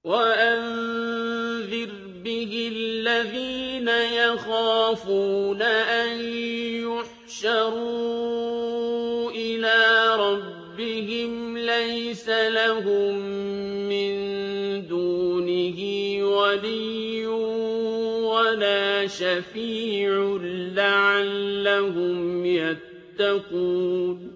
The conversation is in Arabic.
وَأَنذِرْ بِهِ الَّذِينَ يَخَافُونَ أَن يُحْشَرُوا إِلَىٰ رَبِّهِمْ لَيْسَ لَهُم مِّن دُونِهِ وَلِيٌّ وَلَا شَفِيعٌ لَّعَلَّهُمْ يَتَّقُونَ